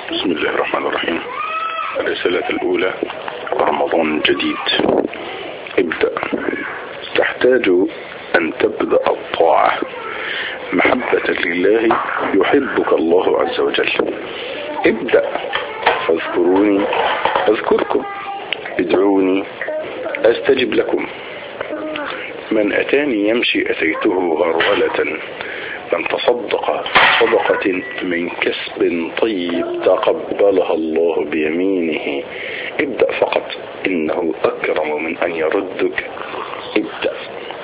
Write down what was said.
بسم الله الرحمن الرحيم. الرسالة الأولى: رمضان جديد، ابدأ. تحتاج أن تبدأ الطاعة محبة لله، يحبك الله عز وجل. ابدأ، فاذكروني أذكركم، ادعوني أستجب لكم. من أتاني يمشي أتيته هرولة، من تصدق صدقة من كسب طيب تقبلها الله بيمينه. ابدأ فقط، إنه أكرم من أن يردك. ابدأ.